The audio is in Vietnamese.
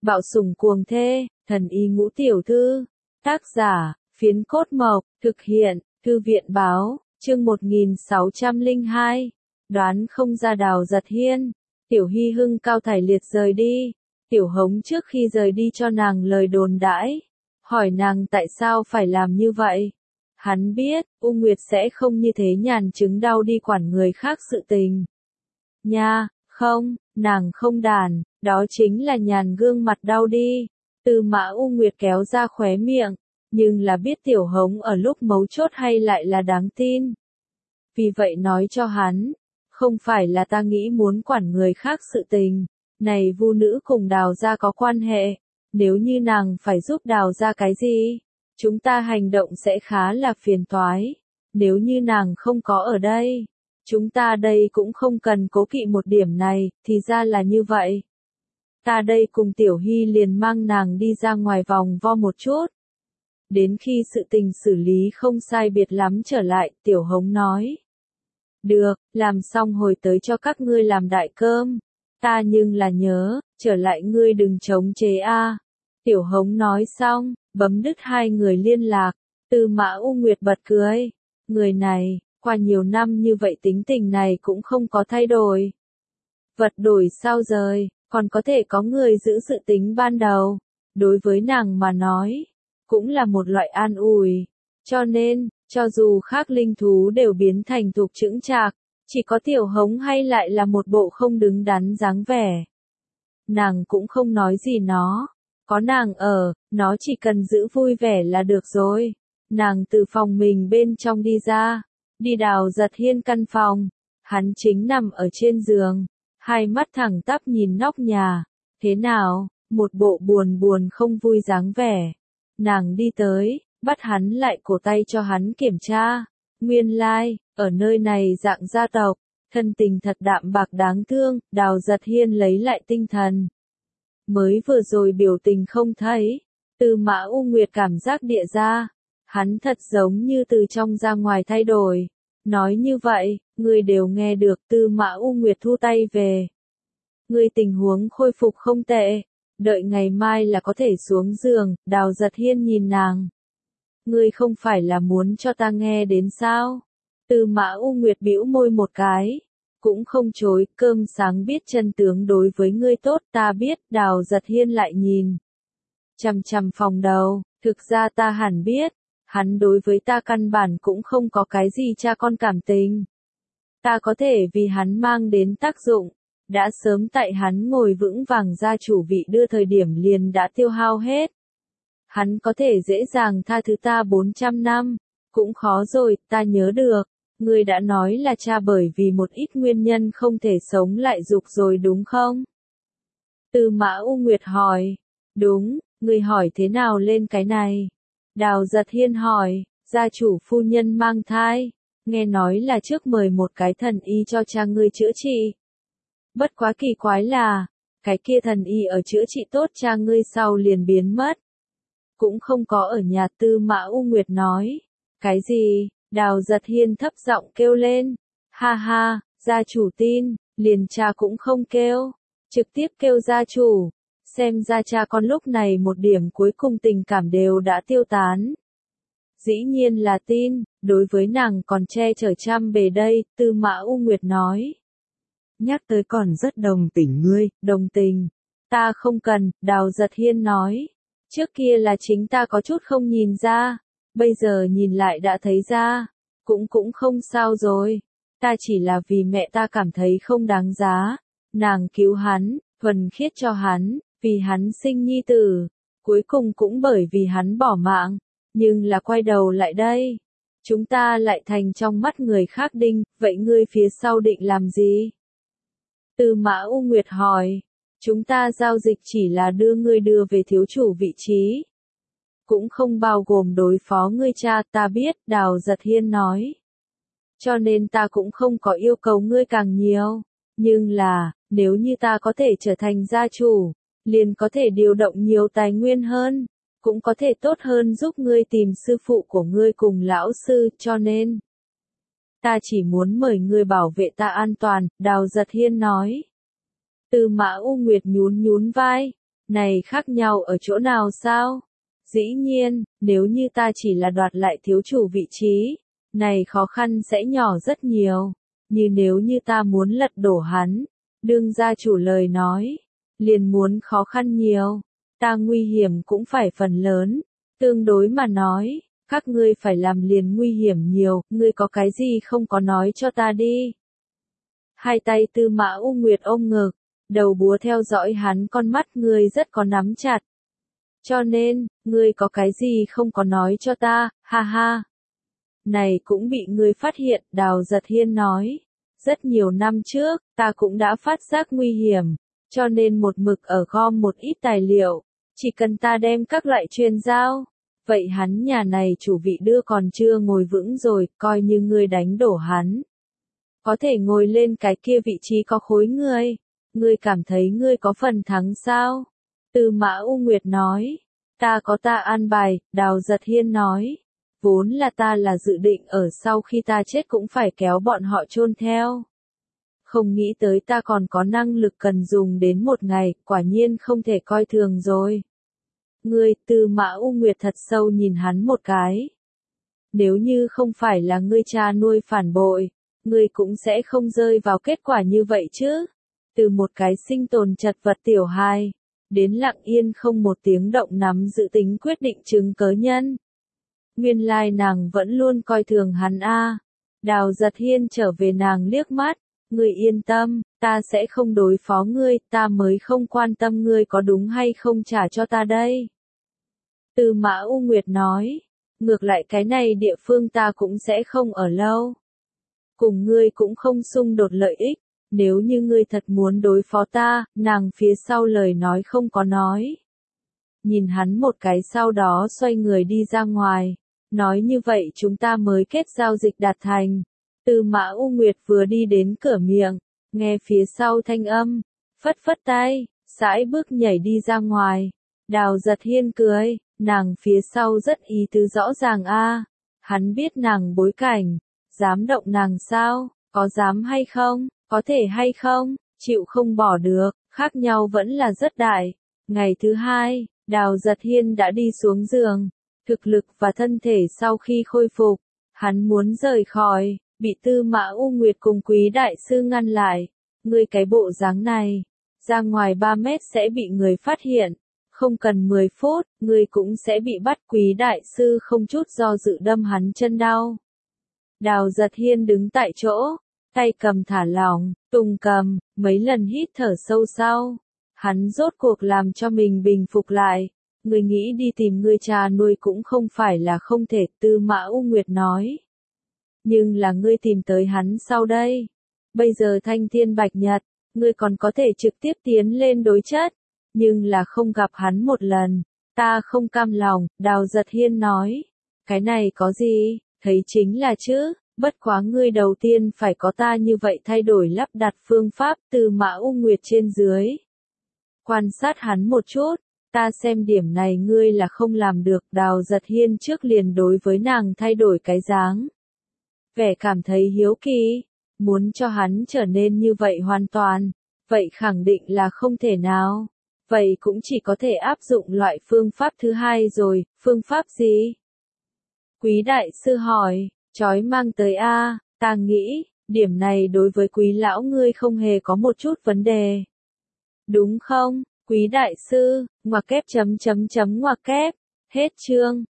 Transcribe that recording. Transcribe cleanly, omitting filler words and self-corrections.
Bạo sủng cuồng thê, thần y ngũ tiểu thư. Tác giả, Phiến Cốt Mộc, thực hiện, Thư viện báo, chương 1602. Đoán không ra Đào Giật Hiên. Tiểu Hy hưng cao thải liệt rời đi. Tiểu Hống trước khi rời đi cho nàng lời đồn đãi, hỏi nàng tại sao phải làm như vậy. Hắn biết, U Nguyệt sẽ không như thế nhàn chứng đau đi quản người khác sự tình. Nha, không, nàng không đàn, đó chính là nhàn gương mặt đau đi. Tư Mã U Nguyệt kéo ra khóe miệng, nhưng là biết Tiểu Hống ở lúc mấu chốt hay lại là đáng tin. Vì vậy nói cho hắn, không phải là ta nghĩ muốn quản người khác sự tình, này Vu nữ cùng Đào gia có quan hệ, nếu như nàng phải giúp Đào gia cái gì, chúng ta hành động sẽ khá là phiền toái, nếu như nàng không có ở đây, chúng ta đây cũng không cần cố kỵ một điểm này, thì ra là như vậy. Ta đây cùng Tiểu Hy liền mang nàng đi ra ngoài vòng vo một chút. Đến khi sự tình xử lý không sai biệt lắm trở lại, Tiểu Hống nói. Được, làm xong hồi tới cho các ngươi làm đại cơm. Ta nhưng là nhớ, trở lại ngươi đừng chống chế a. Tiểu Hống nói xong, bấm đứt hai người liên lạc. Tư Mã U Nguyệt bật cười. Người này, qua nhiều năm như vậy tính tình này cũng không có thay đổi. Vật đổi sao rời, còn có thể có người giữ sự tính ban đầu. Đối với nàng mà nói, cũng là một loại an ủi. Cho nên, cho dù khác linh thú đều biến thành thục chững chạc, chỉ có Tiểu Hống hay lại là một bộ không đứng đắn dáng vẻ. Nàng cũng không nói gì nó. Có nàng ở, nó chỉ cần giữ vui vẻ là được rồi. Nàng từ phòng mình bên trong đi ra, đi Đào Giật Hiên căn phòng. Hắn chính nằm ở trên giường, hai mắt thẳng tắp nhìn nóc nhà. Thế nào, một bộ buồn buồn không vui dáng vẻ. Nàng đi tới, bắt hắn lại cổ tay cho hắn kiểm tra. Nguyên lai, ở nơi này dạng gia tộc, thân tình thật đạm bạc đáng thương, Đào Giật Hiên lấy lại tinh thần. Mới vừa rồi biểu tình không thấy, Tư Mã U Nguyệt cảm giác địa ra, hắn thật giống như từ trong ra ngoài thay đổi. Nói như vậy, người đều nghe được. Tư Mã U Nguyệt thu tay về. Người tình huống khôi phục không tệ, đợi ngày mai là có thể xuống giường. Đào Giật Hiên nhìn nàng. Ngươi không phải là muốn cho ta nghe đến sao? Tư Mã U Nguyệt bĩu môi một cái, cũng không chối, cơm sáng biết chân tướng đối với ngươi tốt, ta biết. Đào Giật Hiên lại nhìn chằm chằm phòng đầu, thực ra ta hẳn biết, hắn đối với ta căn bản cũng không có cái gì cha con cảm tình. Ta có thể vì hắn mang đến tác dụng, đã sớm tại hắn ngồi vững vàng gia chủ vị đưa thời điểm liền đã tiêu hao hết. Hắn có thể dễ dàng tha thứ ta 400 năm, cũng khó rồi. Ta nhớ được, ngươi đã nói là cha bởi vì một ít nguyên nhân không thể sống lại dục rồi đúng không? Tư Mã U Nguyệt hỏi. Đúng, ngươi hỏi thế nào lên cái này? Đào Giật Hiên hỏi. Gia chủ phu nhân mang thai, nghe nói là trước mời một cái thần y cho cha ngươi chữa trị. Bất quá kỳ quái là, cái kia thần y ở chữa trị tốt cha ngươi sau liền biến mất. Cũng không có ở nhà. Tư Mã U Nguyệt nói. Cái gì? Đào Giật Hiên thấp giọng kêu lên. Ha ha, gia chủ tin, liền cha cũng không kêu, trực tiếp kêu gia chủ. Xem ra cha con lúc này một điểm cuối cùng tình cảm đều đã tiêu tán. Dĩ nhiên là tin, đối với nàng còn che chở trăm bề đây. Tư Mã U Nguyệt nói. Nhắc tới còn rất đồng tình ngươi. Đồng tình? Ta không cần. Đào Giật Hiên nói. Trước kia là chính ta có chút không nhìn ra, bây giờ nhìn lại đã thấy ra, cũng không sao rồi. Ta chỉ là vì mẹ ta cảm thấy không đáng giá, nàng cứu hắn, thuần khiết cho hắn, vì hắn sinh nhi tử, cuối cùng cũng bởi vì hắn bỏ mạng, nhưng là quay đầu lại đây, chúng ta lại thành trong mắt người khác đinh. Vậy ngươi phía sau định làm gì? Tư Mã U Nguyệt hỏi. Chúng ta giao dịch chỉ là đưa ngươi đưa về thiếu chủ vị trí, cũng không bao gồm đối phó ngươi cha. Ta biết. Đào Giật Hiên nói. Cho nên ta cũng không có yêu cầu ngươi càng nhiều, nhưng là, nếu như ta có thể trở thành gia chủ, liền có thể điều động nhiều tài nguyên hơn, cũng có thể tốt hơn giúp ngươi tìm sư phụ của ngươi cùng lão sư. Cho nên, ta chỉ muốn mời ngươi bảo vệ ta an toàn. Đào Giật Hiên nói. Tư Mã U Nguyệt nhún nhún vai. Này khác nhau ở chỗ nào sao? Dĩ nhiên, nếu như ta chỉ là đoạt lại thiếu chủ vị trí, này khó khăn sẽ nhỏ rất nhiều. Như nếu như ta muốn lật đổ hắn, đương gia chủ lời nói, liền muốn khó khăn nhiều, ta nguy hiểm cũng phải phần lớn. Tương đối mà nói, các ngươi phải làm liền nguy hiểm nhiều, ngươi có cái gì không có nói cho ta đi. Hai tay Tư Mã U Nguyệt ôm ngực, đầu búa theo dõi hắn, con mắt ngươi rất có nắm chặt. Cho nên, ngươi có cái gì không có nói cho ta, ha ha. Này cũng bị ngươi phát hiện, Đào Giật Hiên nói. Rất nhiều năm trước, ta cũng đã phát giác nguy hiểm, cho nên một mực ở gom một ít tài liệu, chỉ cần ta đem các loại truyền giao. Vậy hắn nhà này chủ vị đưa còn chưa ngồi vững rồi, coi như ngươi đánh đổ hắn. Có thể ngồi lên cái kia vị trí có khối ngươi cảm thấy ngươi có phần thắng sao? Tư Mã U Nguyệt nói, ta có ta an bài, Đào Giật Hiên nói, vốn là ta là dự định ở sau khi ta chết cũng phải kéo bọn họ chôn theo. Không nghĩ tới ta còn có năng lực cần dùng đến một ngày, quả nhiên không thể coi thường rồi. Ngươi, Tư Mã U Nguyệt thật sâu nhìn hắn một cái. Nếu như không phải là ngươi cha nuôi phản bội, ngươi cũng sẽ không rơi vào kết quả như vậy chứ. Từ một cái sinh tồn chật vật tiểu hài, đến lặng yên không một tiếng động nắm giữ tính quyết định chứng cớ nhân. Nguyên lai nàng vẫn luôn coi thường hắn a. Đào Giật Hiên trở về nàng liếc mắt, ngươi yên tâm, ta sẽ không đối phó ngươi, ta mới không quan tâm ngươi có đúng hay không trả cho ta đây. Tư Mã U Nguyệt nói, ngược lại cái này địa phương ta cũng sẽ không ở lâu. Cùng ngươi cũng không xung đột lợi ích, nếu như ngươi thật muốn đối phó ta, nàng phía sau lời nói không có nói. Nhìn hắn một cái sau đó xoay người đi ra ngoài, nói như vậy chúng ta mới kết giao dịch đạt thành. Tư Mã U Nguyệt vừa đi đến cửa miệng, nghe phía sau thanh âm, phất phất tay, sải bước nhảy đi ra ngoài. Đào Giật Hiên cười, nàng phía sau rất ý tứ rõ ràng a. Hắn biết nàng bối cảnh, dám động nàng sao, có dám hay không, có thể hay không, chịu không bỏ được, khác nhau vẫn là rất đại. Ngày thứ hai, Đào Giật Hiên đã đi xuống giường, thực lực và thân thể sau khi khôi phục, hắn muốn rời khỏi, bị Tư Mã U Nguyệt cùng Quý đại sư ngăn lại. Ngươi cái bộ dáng này, ra ngoài 3 mét sẽ bị người phát hiện, không cần 10 phút, ngươi cũng sẽ bị bắt. Quý đại sư không chút do dự đâm hắn chân đau. Đào Giật Hiên đứng tại chỗ, tay cầm thả lỏng, tùng cầm, mấy lần hít thở sâu sau. Hắn rốt cuộc làm cho mình bình phục lại. Ngươi nghĩ đi tìm ngươi cha nuôi cũng không phải là không thể, Tư Mã U Nguyệt nói. Nhưng là ngươi tìm tới hắn sau đây. Bây giờ thanh thiên bạch nhật, ngươi còn có thể trực tiếp tiến lên đối chất. Nhưng là không gặp hắn một lần. Ta không cam lòng, Đào Giật Hiên nói. Cái này có gì, thấy chính là chứ, bất quá ngươi đầu tiên phải có ta như vậy thay đổi lắp đặt phương pháp. Tư Mã U Nguyệt trên dưới. Quan sát hắn một chút, ta xem điểm này ngươi là không làm được. Đào Giật Hiên trước liền đối với nàng thay đổi cái dáng. Vẻ cảm thấy hiếu kỳ, muốn cho hắn trở nên như vậy hoàn toàn, vậy khẳng định là không thể nào. Vậy cũng chỉ có thể áp dụng loại phương pháp thứ hai rồi, phương pháp gì? Quý đại sư hỏi, chói mang tới a, ta nghĩ, điểm này đối với quý lão ngươi không hề có một chút vấn đề. Đúng không, quý đại sư, ngoặc kép chấm chấm chấm ngoặc kép, hết chương.